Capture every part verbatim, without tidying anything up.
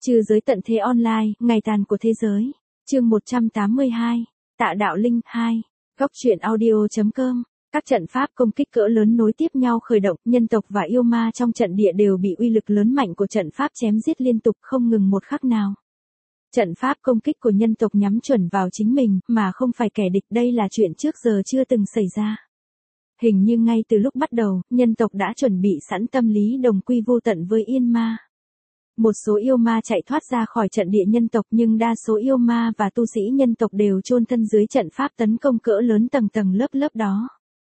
Trừ giới tận thế online, ngày tàn của thế giới. Chương một trăm tám mươi hai. Tạ Đạo Linh hai. Góc truyện audio.com. Các trận pháp công kích cỡ lớn nối tiếp nhau khởi động, nhân tộc và yêu ma trong trận địa đều bị uy lực lớn mạnh của trận pháp chém giết liên tục không ngừng một khắc nào. Trận pháp công kích của nhân tộc nhắm chuẩn vào chính mình, mà không phải kẻ địch, đây là chuyện trước giờ chưa từng xảy ra. Hình như ngay từ lúc bắt đầu, nhân tộc đã chuẩn bị sẵn tâm lý đồng quy vô tận với yên ma. Một số yêu ma chạy thoát ra khỏi trận địa nhân tộc, nhưng đa số yêu ma và tu sĩ nhân tộc đều chôn thân dưới trận pháp tấn công cỡ lớn tầng tầng lớp lớp đó.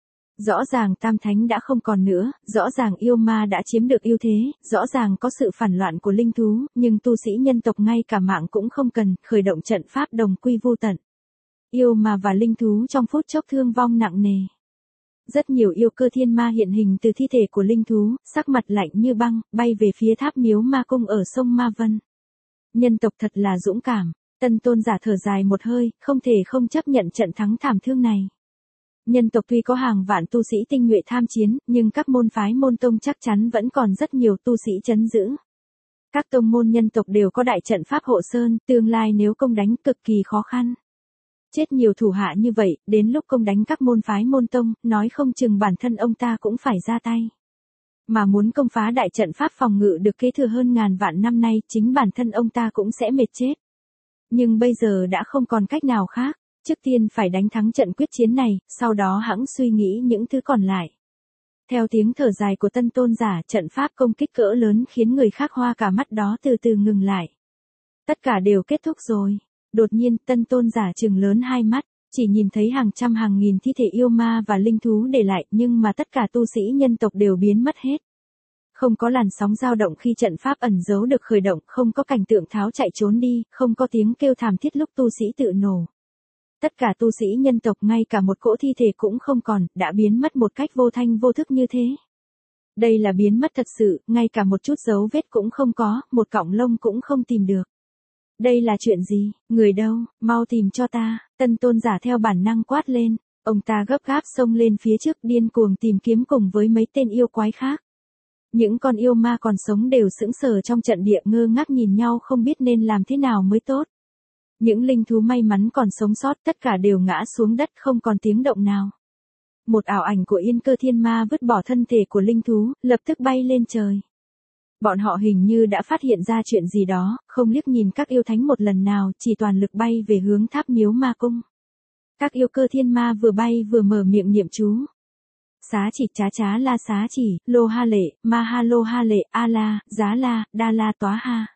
Rõ ràng tam thánh đã không còn nữa, rõ ràng yêu ma đã chiếm được ưu thế, rõ ràng có sự phản loạn của linh thú, nhưng tu sĩ nhân tộc ngay cả mạng cũng không cần, khởi động trận pháp đồng quy vô tận. Yêu ma và linh thú trong phút chốc thương vong nặng nề. Rất nhiều yêu cơ thiên ma hiện hình từ thi thể của linh thú, sắc mặt lạnh như băng, bay về phía tháp miếu ma cung ở sông Ma Vân. Nhân tộc thật là dũng cảm, Tân Tôn giả thở dài một hơi, không thể không chấp nhận trận thắng thảm thương này. Nhân tộc tuy có hàng vạn tu sĩ tinh nhuệ tham chiến, nhưng các môn phái môn tông chắc chắn vẫn còn rất nhiều tu sĩ trấn giữ. Các tông môn nhân tộc đều có đại trận pháp hộ sơn, tương lai nếu công đánh cực kỳ khó khăn. Chết nhiều thủ hạ như vậy, đến lúc công đánh các môn phái môn tông, nói không chừng bản thân ông ta cũng phải ra tay. Mà muốn công phá đại trận pháp phòng ngự được kế thừa hơn ngàn vạn năm nay, chính bản thân ông ta cũng sẽ mệt chết. Nhưng bây giờ đã không còn cách nào khác, trước tiên phải đánh thắng trận quyết chiến này, sau đó hẵng suy nghĩ những thứ còn lại. Theo tiếng thở dài của Tân Tôn giả, trận pháp công kích cỡ lớn khiến người khác hoa cả mắt đó từ từ ngừng lại. Tất cả đều kết thúc rồi. Đột nhiên, Tân Tôn giả trừng lớn hai mắt, chỉ nhìn thấy hàng trăm hàng nghìn thi thể yêu ma và linh thú để lại, nhưng mà tất cả tu sĩ nhân tộc đều biến mất hết. Không có làn sóng dao động khi trận pháp ẩn giấu được khởi động, không có cảnh tượng tháo chạy trốn đi, không có tiếng kêu thảm thiết lúc tu sĩ tự nổ. Tất cả tu sĩ nhân tộc ngay cả một cỗ thi thể cũng không còn, đã biến mất một cách vô thanh vô thức như thế. Đây là biến mất thật sự, ngay cả một chút dấu vết cũng không có, một cọng lông cũng không tìm được. Đây là chuyện gì, người đâu, mau tìm cho ta, Tân Tôn giả theo bản năng quát lên, ông ta gấp gáp xông lên phía trước điên cuồng tìm kiếm cùng với mấy tên yêu quái khác. Những con yêu ma còn sống đều sững sờ trong trận địa ngơ ngác nhìn nhau không biết nên làm thế nào mới tốt. Những linh thú may mắn còn sống sót tất cả đều ngã xuống đất không còn tiếng động nào. Một ảo ảnh của yên cơ thiên ma vứt bỏ thân thể của linh thú, lập tức bay lên trời. Bọn họ hình như đã phát hiện ra chuyện gì đó, không liếc nhìn các yêu thánh một lần nào, chỉ toàn lực bay về hướng tháp miếu ma cung. Các yêu cơ thiên ma vừa bay vừa mở miệng niệm chú. Xá chỉ chá chá la xá chỉ, lô ha lệ, ma ha lô ha lệ, a la, giá la, đa la tóa ha.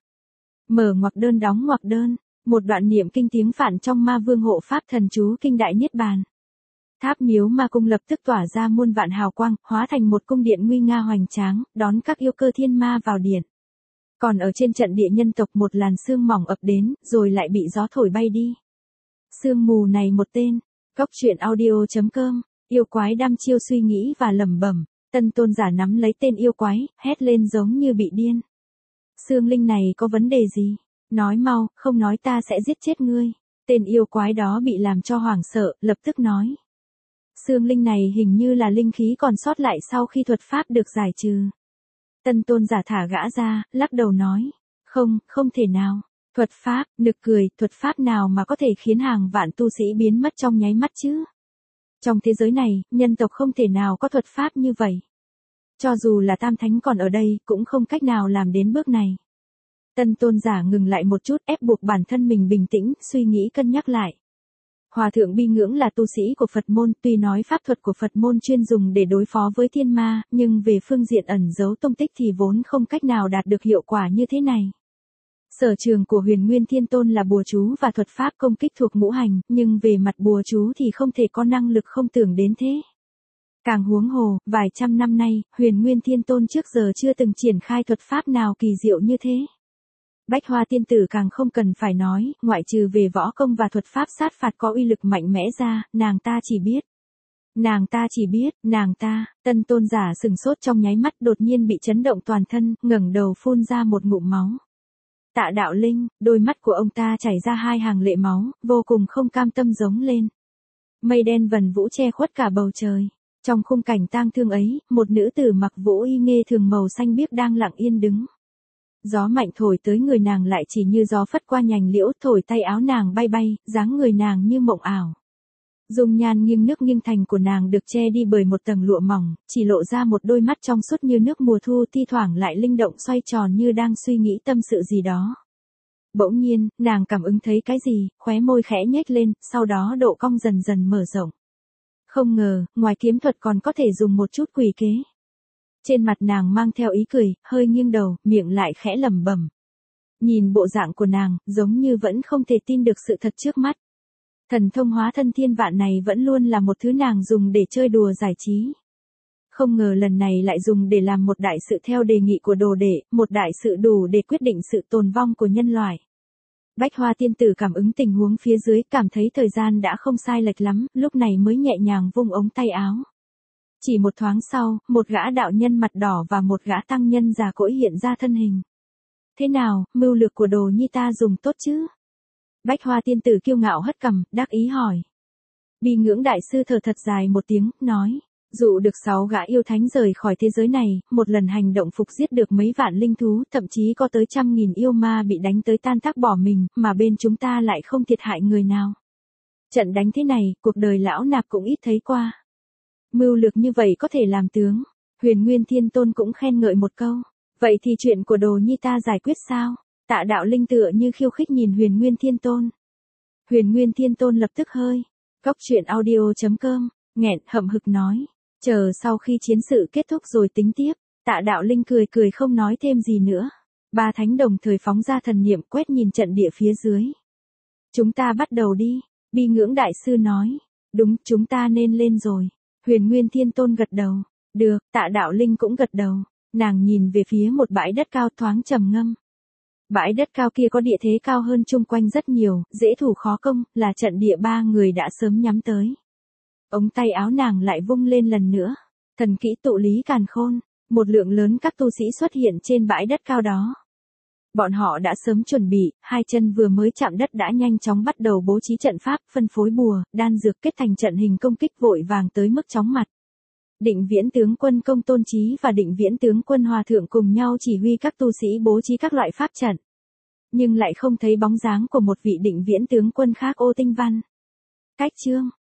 Mở ngoặc đơn đóng ngoặc đơn, một đoạn niệm kinh tiếng phạn trong ma vương hộ pháp thần chú kinh đại niết bàn. Tháp miếu ma cung lập tức tỏa ra muôn vạn hào quang, hóa thành một cung điện nguy nga hoành tráng, đón các yêu cơ thiên ma vào điện. Còn ở trên trận địa nhân tộc một làn sương mỏng ập đến, rồi lại bị gió thổi bay đi. Sương mù này một tên, góc truyện audio.com, yêu quái đăm chiêu suy nghĩ và lẩm bẩm, Tân Tôn giả nắm lấy tên yêu quái, hét lên giống như bị điên. Sương linh này có vấn đề gì? Nói mau, không nói ta sẽ giết chết ngươi. Tên yêu quái đó bị làm cho hoảng sợ, lập tức nói. Sương linh này hình như là linh khí còn sót lại sau khi thuật pháp được giải trừ. Tân Tôn giả thả gã ra, lắc đầu nói. Không, không thể nào. Thuật pháp, nực cười, thuật pháp nào mà có thể khiến hàng vạn tu sĩ biến mất trong nháy mắt chứ? Trong thế giới này, nhân tộc không thể nào có thuật pháp như vậy. Cho dù là tam thánh còn ở đây, cũng không cách nào làm đến bước này. Tân Tôn giả ngừng lại một chút, ép buộc bản thân mình bình tĩnh, suy nghĩ cân nhắc lại. Hòa thượng Bi Ngưỡng là tu sĩ của Phật môn, tuy nói pháp thuật của Phật môn chuyên dùng để đối phó với thiên ma, nhưng về phương diện ẩn giấu tung tích thì vốn không cách nào đạt được hiệu quả như thế này. Sở trường của Huyền Nguyên Thiên Tôn là bùa chú và thuật pháp công kích thuộc ngũ hành, nhưng về mặt bùa chú thì không thể có năng lực không tưởng đến thế. Càng huống hồ, vài trăm năm nay, Huyền Nguyên Thiên Tôn trước giờ chưa từng triển khai thuật pháp nào kỳ diệu như thế. Bách Hoa tiên tử càng không cần phải nói, ngoại trừ về võ công và thuật pháp sát phạt có uy lực mạnh mẽ ra, nàng ta chỉ biết. Nàng ta chỉ biết, nàng ta, Tân Tôn giả sừng sốt trong nháy mắt đột nhiên bị chấn động toàn thân, ngẩng đầu phun ra một ngụm máu. Tạ Đạo Linh, đôi mắt của ông ta chảy ra hai hàng lệ máu, vô cùng không cam tâm giống lên. Mây đen vần vũ che khuất cả bầu trời. Trong khung cảnh tang thương ấy, một nữ tử mặc vũ y nghê thường màu xanh biếc đang lặng yên đứng. Gió mạnh thổi tới người nàng lại chỉ như gió phất qua nhành liễu, thổi tay áo nàng bay bay, dáng người nàng như mộng ảo. Dung nhan nghiêng nước nghiêng thành của nàng được che đi bởi một tầng lụa mỏng, chỉ lộ ra một đôi mắt trong suốt như nước mùa thu, thi thoảng lại linh động xoay tròn như đang suy nghĩ tâm sự gì đó. Bỗng nhiên, nàng cảm ứng thấy cái gì, khóe môi khẽ nhếch lên, sau đó độ cong dần dần mở rộng. Không ngờ, ngoài kiếm thuật còn có thể dùng một chút quỷ kế. Trên mặt nàng mang theo ý cười, hơi nghiêng đầu, miệng lại khẽ lẩm bẩm. Nhìn bộ dạng của nàng, giống như vẫn không thể tin được sự thật trước mắt. Thần thông hóa thân thiên vạn này vẫn luôn là một thứ nàng dùng để chơi đùa giải trí. Không ngờ lần này lại dùng để làm một đại sự theo đề nghị của đồ đệ, một đại sự đủ để quyết định sự tồn vong của nhân loại. Bách Hoa tiên tử cảm ứng tình huống phía dưới, cảm thấy thời gian đã không sai lệch lắm, lúc này mới nhẹ nhàng vung ống tay áo. Chỉ một thoáng sau, một gã đạo nhân mặt đỏ và một gã tăng nhân già cỗi hiện ra thân hình. Thế nào, mưu lược của Đồ Nhi ta dùng tốt chứ? Bách Hoa tiên tử kiêu ngạo hất cằm, đắc ý hỏi. Bi Ngưỡng đại sư thở thật dài một tiếng, nói. Dụ được sáu gã yêu thánh rời khỏi thế giới này, một lần hành động phục giết được mấy vạn linh thú, thậm chí có tới trăm nghìn yêu ma bị đánh tới tan tác bỏ mình, mà bên chúng ta lại không thiệt hại người nào. Trận đánh thế này, cuộc đời lão nạp cũng ít thấy qua. Mưu lược như vậy có thể làm tướng. Huyền Nguyên Thiên Tôn cũng khen ngợi một câu. Vậy thì chuyện của Đồ Nhi ta giải quyết sao? Tạ Đạo Linh tựa như khiêu khích nhìn Huyền Nguyên Thiên Tôn. Huyền Nguyên Thiên Tôn lập tức hơi. Cóc truyện audio chấm com, nghẹn hậm hực nói. Chờ sau khi chiến sự kết thúc rồi tính tiếp. Tạ Đạo Linh cười cười không nói thêm gì nữa. Ba thánh đồng thời phóng ra thần niệm quét nhìn trận địa phía dưới. Chúng ta bắt đầu đi. Bi Ngưỡng đại sư nói. Đúng, chúng ta nên lên rồi. Huyền Nguyên Thiên Tôn gật đầu. Được, Tạ Đạo Linh cũng gật đầu. Nàng nhìn về phía một bãi đất cao thoáng trầm ngâm. Bãi đất cao kia có địa thế cao hơn chung quanh rất nhiều, dễ thủ khó công, là trận địa ba người đã sớm nhắm tới. Ống tay áo nàng lại vung lên lần nữa. Thần kỹ tụ lý càn khôn, một lượng lớn các tu sĩ xuất hiện trên bãi đất cao đó. Bọn họ đã sớm chuẩn bị, hai chân vừa mới chạm đất đã nhanh chóng bắt đầu bố trí trận pháp, phân phối bùa, đan dược kết thành trận hình công kích vội vàng tới mức chóng mặt. Định Viễn tướng quân Công Tôn Chí và Định Viễn tướng quân Hòa thượng cùng nhau chỉ huy các tu sĩ bố trí các loại pháp trận. Nhưng lại không thấy bóng dáng của một vị Định Viễn tướng quân khác. Ô Tinh Văn. Cách chương